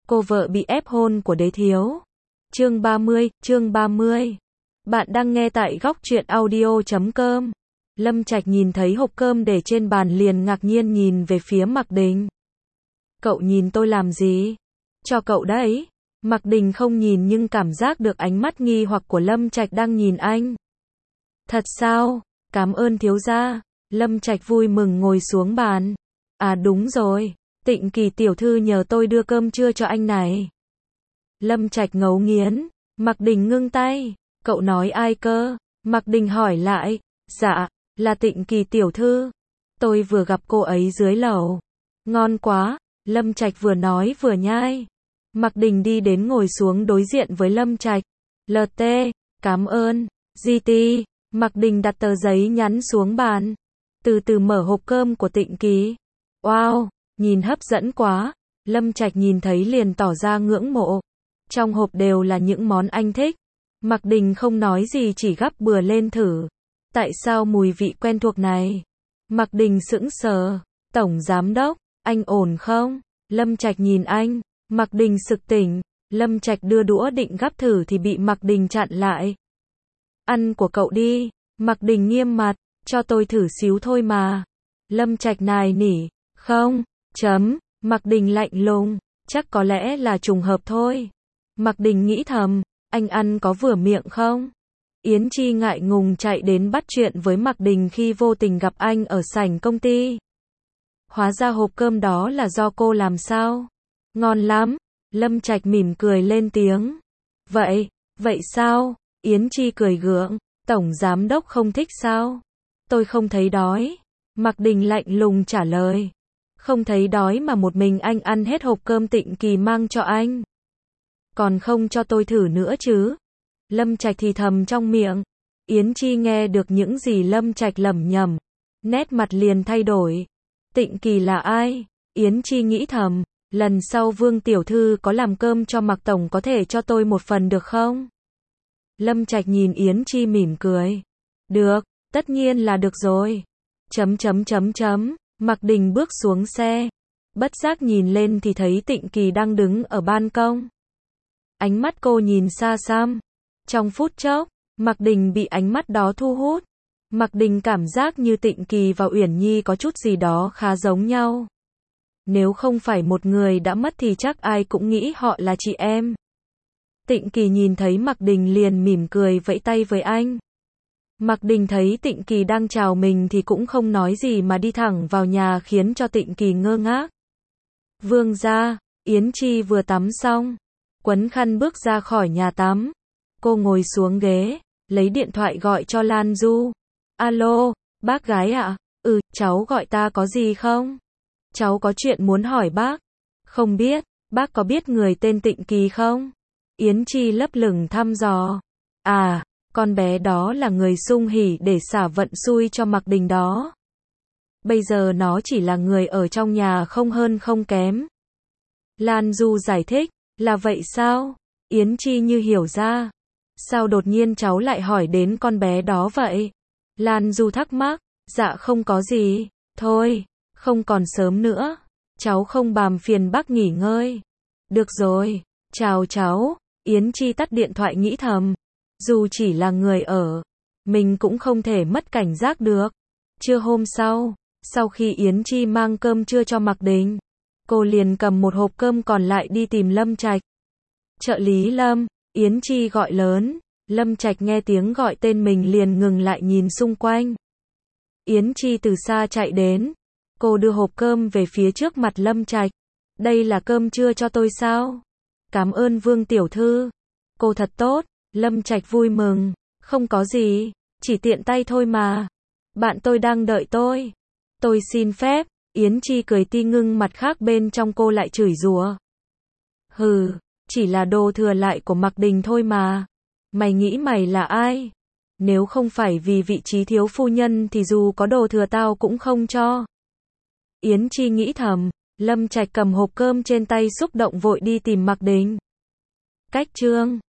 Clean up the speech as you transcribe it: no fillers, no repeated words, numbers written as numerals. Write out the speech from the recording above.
Cô vợ bị ép hôn của đế thiếu. Chương 30. Bạn đang nghe tại góc truyện audio.com. Lâm Trạch nhìn thấy hộp cơm để trên bàn liền ngạc nhiên nhìn về phía Mạc Đình. Cậu nhìn tôi làm gì? Cho cậu đấy. Mạc Đình không nhìn nhưng cảm giác được ánh mắt nghi hoặc của Lâm Trạch đang nhìn anh. Thật sao? Cảm ơn thiếu gia. Lâm Trạch vui mừng ngồi xuống bàn. À đúng rồi, Tịnh Kỳ tiểu thư nhờ tôi đưa cơm trưa cho anh này. Lâm Trạch ngấu nghiến. Mạc Đình ngưng tay. Cậu nói ai cơ? Mạc Đình hỏi lại. Dạ, là Tịnh Kỳ tiểu thư. Tôi vừa gặp cô ấy dưới lầu. Ngon quá. Lâm Trạch vừa nói vừa nhai. Mạc Đình đi đến ngồi xuống đối diện với Lâm Trạch. LT, cảm ơn. GT. Mạc Đình đặt tờ giấy nhắn xuống bàn. Từ từ mở hộp cơm của Tịnh Kỳ. Wow, nhìn hấp dẫn quá. Lâm Trạch nhìn thấy liền tỏ ra ngưỡng mộ. Trong hộp đều là những món anh thích. Mạc Đình không nói gì chỉ gắp bừa lên thử. Tại sao mùi vị quen thuộc này? Mạc Đình sững sờ. Tổng giám đốc, anh ổn không? Lâm Trạch nhìn anh. Mạc Đình sực tỉnh. Lâm Trạch đưa đũa định gắp thử thì bị Mạc Đình chặn lại. Ăn của cậu đi. Mạc Đình nghiêm mặt. Cho tôi thử xíu thôi mà. Lâm Trạch nài nỉ. Không. Mạc Đình lạnh lùng. Chắc có lẽ là trùng hợp thôi. Mạc Đình nghĩ thầm. Anh ăn có vừa miệng không? Yến Chi ngại ngùng chạy đến bắt chuyện với Mạc Đình khi vô tình gặp anh ở sảnh công ty. Hóa ra hộp cơm đó là do cô làm sao? Ngon lắm. Lâm Trạch mỉm cười lên tiếng. Vậy sao? Yến Chi cười gượng. Tổng giám đốc không thích sao? Tôi không thấy đói. Mạc Đình lạnh lùng trả lời. Không thấy đói mà một mình anh ăn hết hộp cơm Tịnh Kỳ mang cho anh. Còn không cho tôi thử nữa chứ? Lâm Trạch thì thầm trong miệng. Yến Chi nghe được những gì Lâm Trạch lẩm nhẩm. Nét mặt liền thay đổi. Tịnh Kỳ là ai? Yến Chi nghĩ thầm. Lần sau Vương tiểu thư có làm cơm cho Mạc tổng có thể cho tôi một phần được không? Lâm Trạch nhìn Yến Chi mỉm cười. Được, tất nhiên là được rồi. Mạc Đình bước xuống xe. Bất giác nhìn lên thì thấy Tịnh Kỳ đang đứng ở ban công. Ánh mắt cô nhìn xa xăm. Trong phút chốc, Mạc Đình bị ánh mắt đó thu hút. Mạc Đình cảm giác như Tịnh Kỳ và Uyển Nhi có chút gì đó khá giống nhau. Nếu không phải một người đã mất thì chắc ai cũng nghĩ họ là chị em. Tịnh Kỳ nhìn thấy Mạc Đình liền mỉm cười vẫy tay với anh. Mạc Đình thấy Tịnh Kỳ đang chào mình thì cũng không nói gì mà đi thẳng vào nhà khiến cho Tịnh Kỳ ngơ ngác. Vương gia, Yến Chi vừa tắm xong. Quấn khăn bước ra khỏi nhà tắm. Cô ngồi xuống ghế, lấy điện thoại gọi cho Lan Du. Alo, bác gái ạ? Cháu gọi ta có gì không? Cháu có chuyện muốn hỏi bác. Không biết, bác có biết người tên Tịnh Kỳ không? Yến Chi lấp lửng thăm dò. À, con bé đó là người sung hỉ để xả vận xui cho Mạc Đình đó. Bây giờ nó chỉ là người ở trong nhà không hơn không kém. Lan Du giải thích. Là vậy sao? Yến Chi như hiểu ra. Sao đột nhiên cháu lại hỏi đến con bé đó vậy? Lan Du thắc mắc. Dạ không có gì. Thôi, không còn sớm nữa. Cháu không bàm phiền bác nghỉ ngơi. Được rồi. Chào cháu. Yến Chi tắt điện thoại nghĩ thầm. Dù chỉ là người ở, mình cũng không thể mất cảnh giác được. Trưa hôm sau, sau khi Yến Chi mang cơm trưa cho Mạc Đình, cô liền cầm một hộp cơm còn lại đi tìm Lâm Trạch. Trợ lý Lâm, Yến Chi gọi lớn. Lâm Trạch nghe tiếng gọi tên mình liền ngừng lại nhìn xung quanh. Yến Chi từ xa chạy đến. Cô đưa hộp cơm về phía trước mặt Lâm Trạch. Đây là cơm trưa cho tôi sao? Cảm ơn Vương tiểu thư. Cô thật tốt. Lâm Trạch vui mừng. Không có gì, chỉ tiện tay thôi mà. Bạn tôi đang đợi tôi. Tôi xin phép. Yến Chi cười ti ngưng mặt khác bên trong cô lại chửi rủa. Hừ, chỉ là đồ thừa lại của Mạc Đình thôi mà. Mày nghĩ mày là ai? Nếu không phải vì vị trí thiếu phu nhân thì dù có đồ thừa tao cũng không cho. Yến Chi nghĩ thầm. Lâm Trạch cầm hộp cơm trên tay xúc động vội đi tìm Mạc Đình. Cách chương